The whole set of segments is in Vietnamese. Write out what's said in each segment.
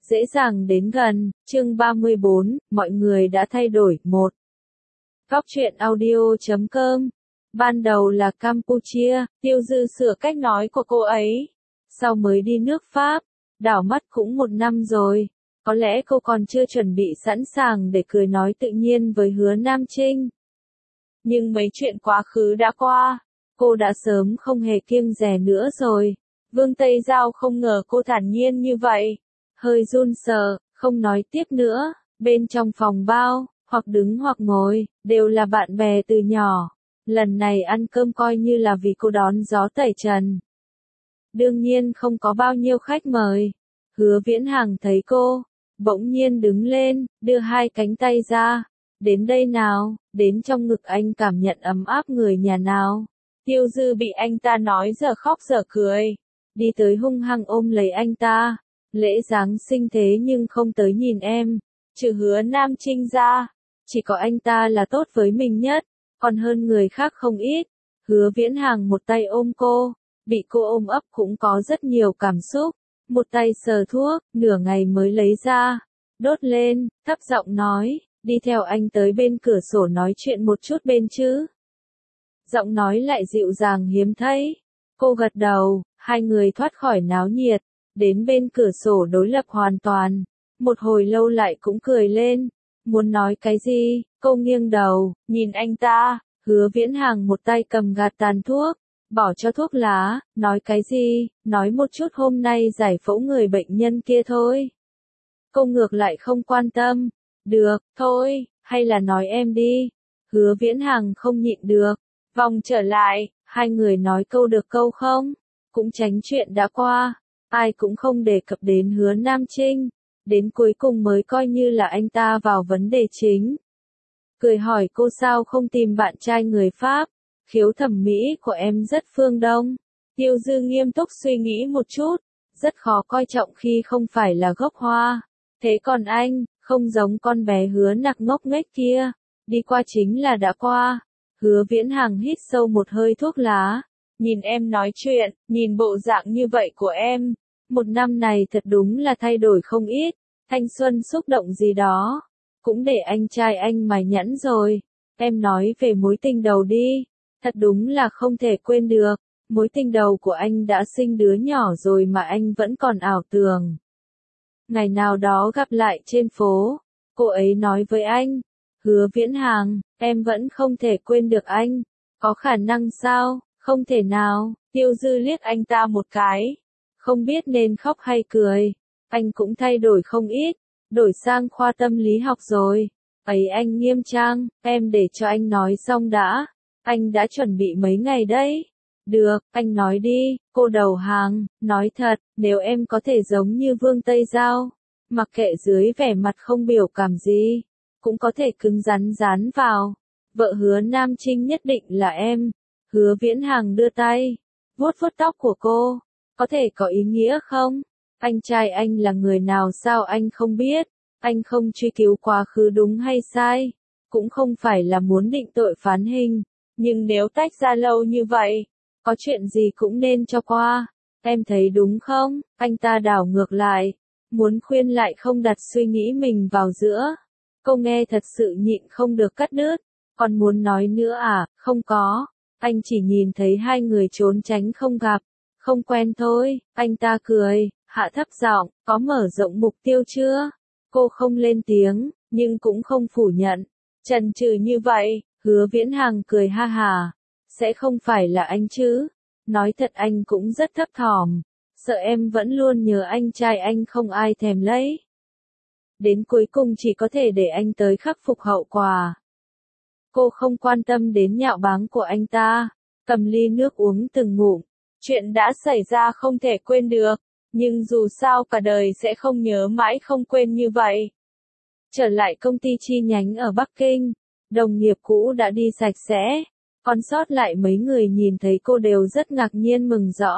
Dễ dàng đến gần, chương 34, mọi người đã thay đổi. 1. Góc truyện audio.com. Ban đầu là Campuchia, Tiêu Dư sửa cách nói của cô ấy. Sau mới đi nước Pháp, đảo mắt cũng 1 năm rồi. Có lẽ cô còn chưa chuẩn bị sẵn sàng để cười nói tự nhiên với Hứa Nam Trinh. Nhưng mấy chuyện quá khứ đã qua, cô đã sớm không hề kiêng dè nữa rồi. Vương Tây Giao không ngờ cô thản nhiên như vậy. Hơi run sợ, không nói tiếp nữa, bên trong phòng bao, hoặc đứng hoặc ngồi, đều là bạn bè từ nhỏ. Lần này ăn cơm coi như là vì cô đón gió tẩy trần. Đương nhiên không có bao nhiêu khách mời. Hứa Viễn Hàng thấy cô, bỗng nhiên đứng lên, đưa 2 cánh tay ra. Đến đây nào, đến trong ngực anh cảm nhận ấm áp người nhà nào. Tiêu Dư bị anh ta nói giờ khóc giờ cười. Đi tới hung hăng ôm lấy anh ta. Lễ Giáng sinh thế nhưng không tới nhìn em. Trừ Hứa Nam Trinh ra, chỉ có anh ta là tốt với mình nhất, còn hơn người khác không ít. Hứa Viễn Hàng một tay ôm cô, bị cô ôm ấp cũng có rất nhiều cảm xúc. Một tay sờ thuốc, nửa ngày mới lấy ra, đốt lên, thấp giọng nói, đi theo anh tới bên cửa sổ nói chuyện một chút bên chứ. Giọng nói lại dịu dàng hiếm thấy. Cô gật đầu, 2 người thoát khỏi náo nhiệt, đến bên cửa sổ đối lập hoàn toàn. Một hồi lâu lại cũng cười lên. Muốn nói cái gì, cô nghiêng đầu, nhìn anh ta. Hứa Viễn Hàng một tay cầm gạt tàn thuốc, bỏ cho thuốc lá, nói cái gì, nói một chút hôm nay giải phẫu người bệnh nhân kia thôi. Cô ngược lại không quan tâm. Được, thôi, hay là nói em đi. Hứa Viễn Hàng không nhịn được, vòng trở lại, 2 người nói câu được câu không, cũng tránh chuyện đã qua. Ai cũng không đề cập đến Hứa Nam Trinh, đến cuối cùng mới coi như là anh ta vào vấn đề chính. Cười hỏi cô sao không tìm bạn trai người Pháp, khiếu thẩm mỹ của em rất phương Đông. Tiêu Dư nghiêm túc suy nghĩ một chút, rất khó coi trọng khi không phải là gốc hoa. Thế còn anh, không giống con bé Hứa nặc ngốc nghếch kia, đi qua chính là đã qua. Hứa Viễn Hàng hít sâu một hơi thuốc lá, nhìn em nói chuyện, nhìn bộ dạng như vậy của em. 1 năm này thật đúng là thay đổi không ít, thanh xuân xúc động gì đó, cũng để anh trai anh mài nhẫn rồi. Em nói về mối tình đầu đi, thật đúng là không thể quên được, mối tình đầu của anh đã sinh đứa nhỏ rồi mà anh vẫn còn ảo tưởng. Ngày nào đó gặp lại trên phố, cô ấy nói với anh, Hứa Viễn Hàng, em vẫn không thể quên được anh, có khả năng sao, không thể nào. Tiêu Dư liếc anh ta một cái, không biết nên khóc hay cười. Anh cũng thay đổi không ít, đổi sang khoa tâm lý học rồi. Ấy anh nghiêm trang, em để cho anh nói xong đã. Anh đã chuẩn bị mấy ngày đấy. Được, anh nói đi. Cô đầu hàng, nói thật, nếu em có thể giống như Vương Tây Giao, mặc kệ dưới vẻ mặt không biểu cảm gì, cũng có thể cứng rắn dán vào. Vợ Hứa Nam Trinh nhất định là em. Hứa Viễn Hàng đưa tay, vuốt vuốt tóc của cô. Có thể có ý nghĩa không? Anh trai anh là người nào sao anh không biết? Anh không truy cứu quá khứ đúng hay sai, cũng không phải là muốn định tội phán hình. Nhưng nếu tách ra lâu như vậy, có chuyện gì cũng nên cho qua. Em thấy đúng không? Anh ta đảo ngược lại, muốn khuyên lại không đặt suy nghĩ mình vào giữa. Cô nghe thật sự nhịn không được cắt đứt. Còn muốn nói nữa à? Không có. Anh chỉ nhìn thấy 2 người trốn tránh không gặp. Không quen thôi. Anh ta cười, hạ thấp giọng, có mở rộng mục tiêu chưa? Cô không lên tiếng, nhưng cũng không phủ nhận. Chần chừ như vậy, Hứa Viễn Hàng cười ha hà. Sẽ không phải là anh chứ? Nói thật anh cũng rất thấp thỏm. Sợ em vẫn luôn nhớ anh trai anh không ai thèm lấy. Đến cuối cùng chỉ có thể để anh tới khắc phục hậu quả. Cô không quan tâm đến nhạo báng của anh ta, cầm ly nước uống từng ngụm. Chuyện đã xảy ra không thể quên được, nhưng dù sao cả đời sẽ không nhớ mãi không quên như vậy. Trở lại công ty chi nhánh ở Bắc Kinh, đồng nghiệp cũ đã đi sạch sẽ, còn sót lại mấy người nhìn thấy cô đều rất ngạc nhiên mừng rõ.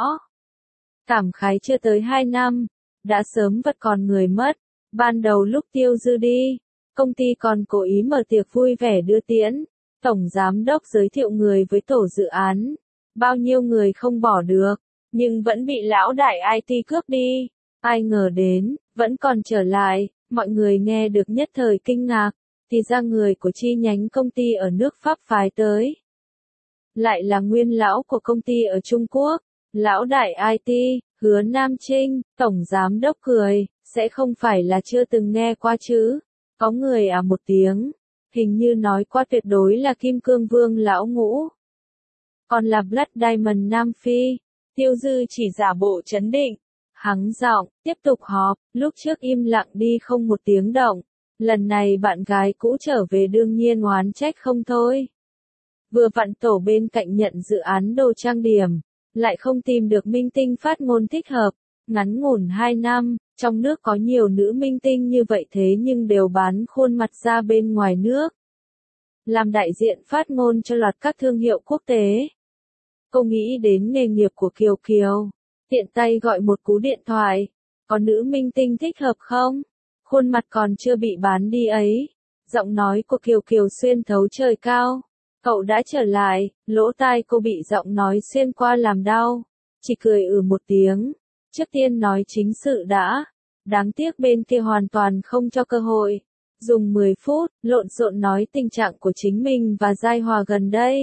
Cảm khái chưa tới 2 năm, đã sớm vật còn người mất. Ban đầu lúc Tiêu Dư đi, công ty còn cố ý mở tiệc vui vẻ đưa tiễn. Tổng giám đốc giới thiệu người với tổ dự án. Bao nhiêu người không bỏ được, nhưng vẫn bị lão đại IT cướp đi. Ai ngờ đến, vẫn còn trở lại, mọi người nghe được nhất thời kinh ngạc, thì ra người của chi nhánh công ty ở nước Pháp phái tới. Lại là nguyên lão của công ty ở Trung Quốc, lão đại IT, Hứa Nam Trinh, tổng giám đốc cười, sẽ không phải là chưa từng nghe qua chứ. Có người một tiếng, hình như nói qua tuyệt đối là Kim Cương Vương lão Ngũ. Còn là Blood Diamond Nam Phi, Tiêu Dư chỉ giả bộ trấn định, hắng giọng, tiếp tục họp, lúc trước im lặng đi không một tiếng động. Lần này bạn gái cũ trở về đương nhiên oán trách không thôi. Vừa vặn tổ bên cạnh nhận dự án đồ trang điểm, lại không tìm được minh tinh phát ngôn thích hợp, ngắn ngủn 2 năm, trong nước có nhiều nữ minh tinh như vậy thế nhưng đều bán khuôn mặt ra bên ngoài nước. Làm đại diện phát ngôn cho loạt các thương hiệu quốc tế. Cô nghĩ đến nghề nghiệp của Kiều Kiều, tiện tay gọi một cú điện thoại, có nữ minh tinh thích hợp không? Khuôn mặt còn chưa bị bán đi ấy. Giọng nói của Kiều Kiều xuyên thấu trời cao. Cậu đã trở lại, lỗ tai cô bị giọng nói xuyên qua làm đau. Chỉ cười một tiếng. Trước tiên nói chính sự đã. Đáng tiếc bên kia hoàn toàn không cho cơ hội. Dùng 10 phút, lộn xộn nói tình trạng của chính mình và Giai Hòa gần đây.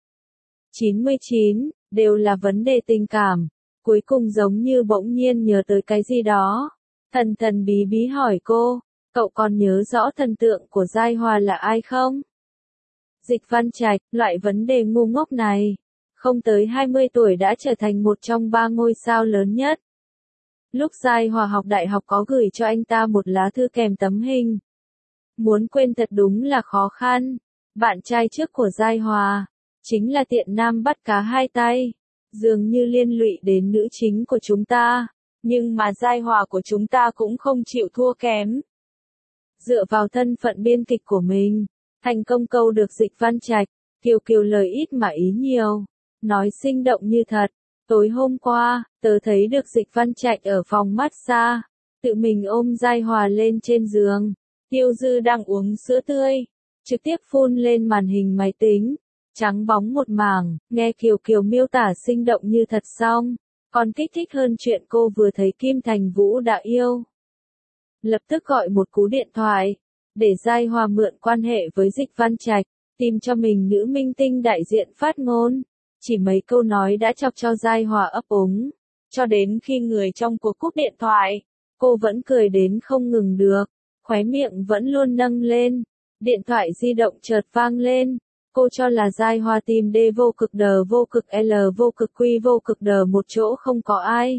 99, đều là vấn đề tình cảm. Cuối cùng giống như bỗng nhiên nhớ tới cái gì đó. Thần thần bí bí hỏi cô, cậu còn nhớ rõ thần tượng của Giai Hòa là ai không? Dịch Văn Trạch, loại vấn đề ngu ngốc này, không tới 20 tuổi đã trở thành một trong 3 ngôi sao lớn nhất. Lúc Giai Hòa học đại học có gửi cho anh ta một lá thư kèm tấm hình. Muốn quên thật đúng là khó khăn. Bạn trai trước của Giai Hòa, chính là tiện nam bắt cá hai tay, dường như liên lụy đến nữ chính của chúng ta. Nhưng mà Giai Hòa của chúng ta cũng không chịu thua kém. Dựa vào thân phận biên kịch của mình, thành công câu được Dịch Văn Trạch, Kiều Kiều lời ít mà ý nhiều, nói sinh động như thật. Tối hôm qua, tớ thấy được Dịch Văn Trạch ở phòng massage, tự mình ôm Giai Hòa lên trên giường. Tiêu Dư đang uống sữa tươi, trực tiếp phun lên màn hình máy tính, trắng bóng một mảng, nghe Kiều Kiều miêu tả sinh động như thật xong. Còn kích thích hơn chuyện cô vừa thấy Kim Thành Vũ đã yêu. Lập tức gọi một cú điện thoại, để Giai Hòa mượn quan hệ với Dịch Văn Trạch, tìm cho mình nữ minh tinh đại diện phát ngôn. Chỉ mấy câu nói đã chọc cho Giai Hòa ấp úng. Cho đến khi người trong cuộc cúp điện thoại, cô vẫn cười đến không ngừng được, khóe miệng vẫn luôn nâng lên. Điện thoại di động chợt vang lên. Cô cho là Giai Hòa tìm D vô cực D vô cực L vô cực Q vô cực D một chỗ không có ai.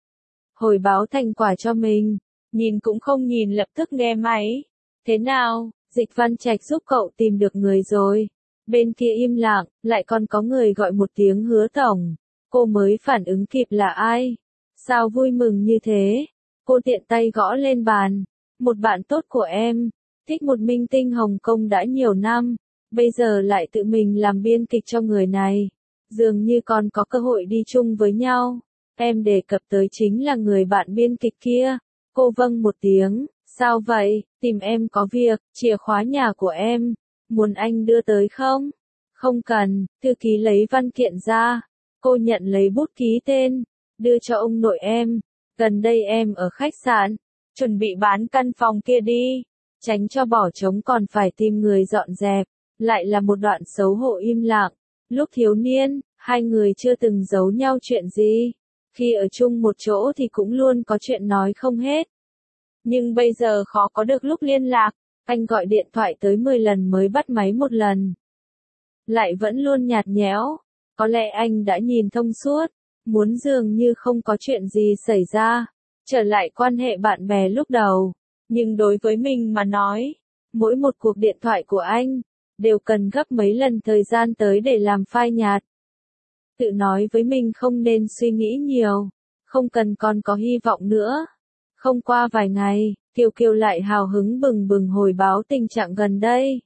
Hồi báo thành quả cho mình, nhìn cũng không nhìn lập tức nghe máy. Thế nào, Dịch Văn Trạch giúp cậu tìm được người rồi. Bên kia im lặng, lại còn có người gọi một tiếng Hứa tổng. Cô mới phản ứng kịp là ai. Sao vui mừng như thế? Cô tiện tay gõ lên bàn. Một bạn tốt của em, thích một minh tinh Hồng Kông đã nhiều năm. Bây giờ lại tự mình làm biên kịch cho người này. Dường như còn có cơ hội đi chung với nhau. Em đề cập tới chính là người bạn biên kịch kia. Cô vâng một tiếng. Sao vậy, tìm em có việc, chìa khóa nhà của em. Muốn anh đưa tới không? Không cần, thư ký lấy văn kiện ra. Cô nhận lấy bút ký tên. Đưa cho ông nội em. Gần đây em ở khách sạn. Chuẩn bị bán căn phòng kia đi. Tránh cho bỏ trống còn phải tìm người dọn dẹp. Lại là một đoạn xấu hổ im lặng. Lúc thiếu niên, hai người chưa từng giấu nhau chuyện gì. Khi ở chung một chỗ thì cũng luôn có chuyện nói không hết. Nhưng bây giờ khó có được lúc liên lạc. Anh gọi điện thoại tới 10 lần mới bắt máy một lần. Lại vẫn luôn nhạt nhẽo. Có lẽ anh đã nhìn thông suốt. Muốn dường như không có chuyện gì xảy ra. Trở lại quan hệ bạn bè lúc đầu. Nhưng đối với mình mà nói, mỗi một cuộc điện thoại của anh đều cần gấp mấy lần thời gian tới để làm phai nhạt. Tự nói với mình không nên suy nghĩ nhiều, không cần còn có hy vọng nữa. Không qua vài ngày, Kiều Kiều lại hào hứng bừng bừng hồi báo tình trạng gần đây.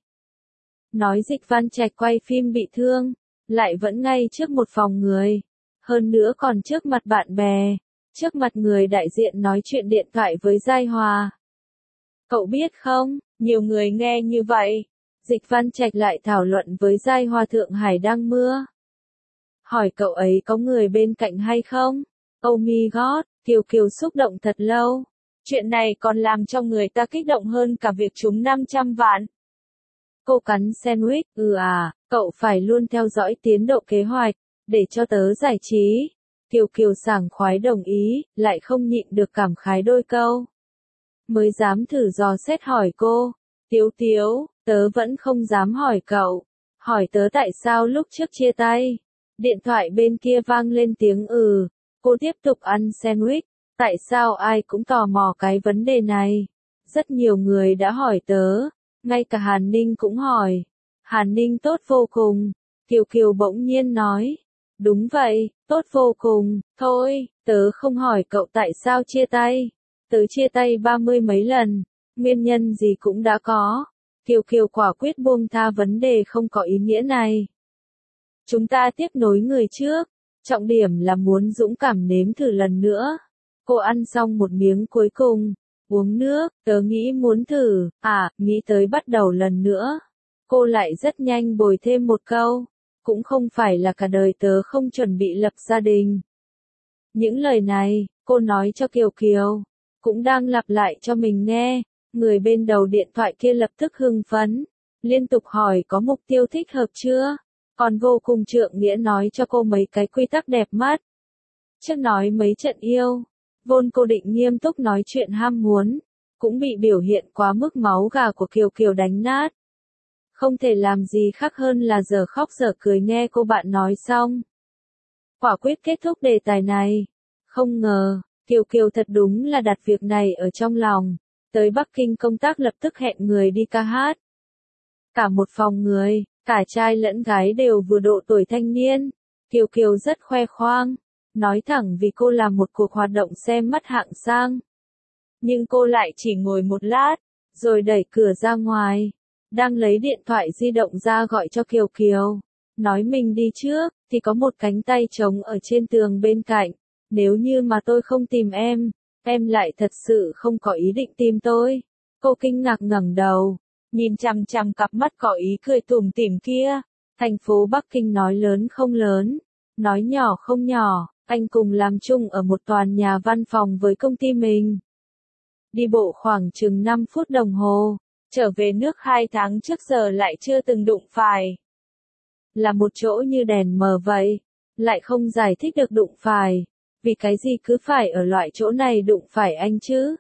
Nói Dịch Văn Trạch quay phim bị thương, lại vẫn ngay trước một phòng người. Hơn nữa còn trước mặt bạn bè, trước mặt người đại diện nói chuyện điện thoại với Giai Hòa. Cậu biết không, nhiều người nghe như vậy. Dịch Văn Trạch lại thảo luận với Giai Hòa Thượng Hải đang mưa. Hỏi cậu ấy có người bên cạnh hay không? Oh my god, Kiều Kiều xúc động thật lâu. Chuyện này còn làm cho người ta kích động hơn cả việc trúng 500 vạn. Cô cắn sandwich, cậu phải luôn theo dõi tiến độ kế hoạch, để cho tớ giải trí. Kiều Kiều sảng khoái đồng ý, lại không nhịn được cảm khái đôi câu. Mới dám thử dò xét hỏi cô, Tiếu Tiếu, tớ vẫn không dám hỏi cậu. Hỏi tớ tại sao lúc trước chia tay. Điện thoại bên kia vang lên tiếng cô tiếp tục ăn sandwich. Tại sao ai cũng tò mò cái vấn đề này? Rất nhiều người đã hỏi tớ, ngay cả Hàn Ninh cũng hỏi. Hàn Ninh tốt vô cùng. Kiều Kiều bỗng nhiên nói. Đúng vậy, tốt vô cùng. Thôi, tớ không hỏi cậu tại sao chia tay. Tớ chia tay 30 mấy lần, nguyên nhân gì cũng đã có. Kiều Kiều quả quyết buông tha vấn đề không có ý nghĩa này. Chúng ta tiếp nối người trước, trọng điểm là muốn dũng cảm nếm thử lần nữa. Cô ăn xong một miếng cuối cùng, uống nước, tớ nghĩ muốn thử, nghĩ tới bắt đầu lần nữa. Cô lại rất nhanh bồi thêm một câu, cũng không phải là cả đời tớ không chuẩn bị lập gia đình. Những lời này, cô nói cho Kiều Kiều, cũng đang lặp lại cho mình nghe. Người bên đầu điện thoại kia lập tức hưng phấn, liên tục hỏi có mục tiêu thích hợp chưa, còn vô cùng trượng nghĩa nói cho cô mấy cái quy tắc đẹp mắt. Trước nói mấy trận yêu, vốn cô định nghiêm túc nói chuyện ham muốn, cũng bị biểu hiện quá mức máu gà của Kiều Kiều đánh nát. Không thể làm gì khác hơn là giờ khóc giờ cười nghe cô bạn nói xong. Quả quyết kết thúc đề tài này. Không ngờ, Kiều Kiều thật đúng là đặt việc này ở trong lòng. Tới Bắc Kinh công tác lập tức hẹn người đi ca hát. Cả một phòng người, cả trai lẫn gái đều vừa độ tuổi thanh niên. Kiều Kiều rất khoe khoang. Nói thẳng vì cô làm một cuộc hoạt động xem mắt hạng sang. Nhưng cô lại chỉ ngồi một lát, rồi đẩy cửa ra ngoài. Đang lấy điện thoại di động ra gọi cho Kiều Kiều. Nói mình đi trước, thì có một cánh tay trống ở trên tường bên cạnh. Nếu như mà tôi không tìm em lại thật sự không có ý định tìm tôi. Cô kinh ngạc ngẩng đầu, nhìn chằm chằm cặp mắt có ý cười tủm tỉm kia. Thành phố Bắc Kinh nói lớn không lớn, nói nhỏ không nhỏ, anh cùng làm chung ở một tòa nhà văn phòng với công ty mình. Đi bộ khoảng chừng 5 phút đồng hồ, trở về nước 2 tháng trước giờ lại chưa từng đụng phải. Là một chỗ như đèn mờ vậy, lại không giải thích được đụng phải. Vì cái gì cứ phải ở loại chỗ này đụng phải anh chứ?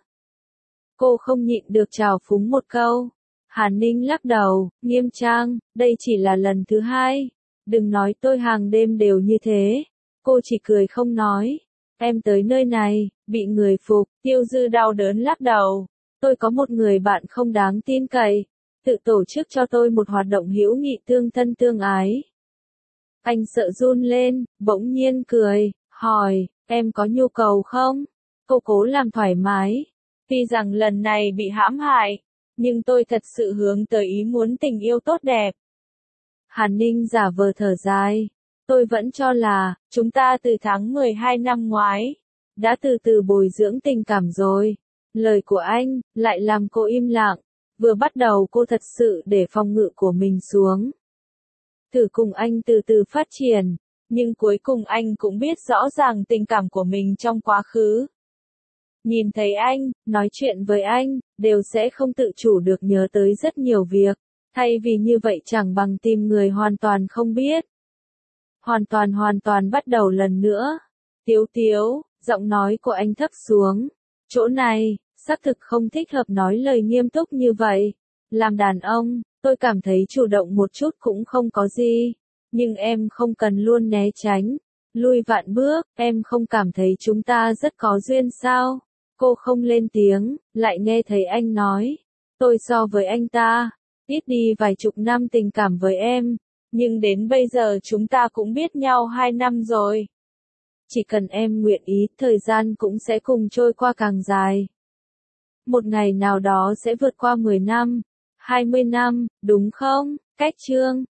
Cô không nhịn được trào phúng một câu. Hàn Ninh lắc đầu, nghiêm trang, đây chỉ là lần thứ 2. Đừng nói tôi hàng đêm đều như thế. Cô chỉ cười không nói. Em tới nơi này, bị người phục, Tiêu Dư đau đớn lắc đầu. Tôi có một người bạn không đáng tin cậy. Tự tổ chức cho tôi một hoạt động hữu nghị tương thân tương ái. Anh sợ run lên, bỗng nhiên cười, hỏi. Em có nhu cầu không? Cô cố làm thoải mái. Tuy rằng lần này bị hãm hại, nhưng tôi thật sự hướng tới ý muốn tình yêu tốt đẹp. Hàn Ninh giả vờ thở dài. Tôi vẫn cho là, chúng ta từ tháng 12 năm ngoái, đã từ từ bồi dưỡng tình cảm rồi. Lời của anh, lại làm cô im lặng. Vừa bắt đầu cô thật sự để phòng ngự của mình xuống. Thử cùng anh từ từ phát triển. Nhưng cuối cùng anh cũng biết rõ ràng tình cảm của mình trong quá khứ. Nhìn thấy anh, nói chuyện với anh, đều sẽ không tự chủ được nhớ tới rất nhiều việc. Thay vì như vậy chẳng bằng tìm người hoàn toàn không biết. Hoàn toàn bắt đầu lần nữa. Tiếu Tiếu, giọng nói của anh thấp xuống. Chỗ này, xác thực không thích hợp nói lời nghiêm túc như vậy. Làm đàn ông, tôi cảm thấy chủ động một chút cũng không có gì. Nhưng em không cần luôn né tránh, lui vạn bước, em không cảm thấy chúng ta rất có duyên sao? Cô không lên tiếng, lại nghe thấy anh nói, tôi so với anh ta, ít đi vài chục năm tình cảm với em, nhưng đến bây giờ chúng ta cũng biết nhau 2 năm rồi. Chỉ cần em nguyện ý, thời gian cũng sẽ cùng trôi qua càng dài. Một ngày nào đó sẽ vượt qua 10 năm, 20 năm, đúng không? Cách chương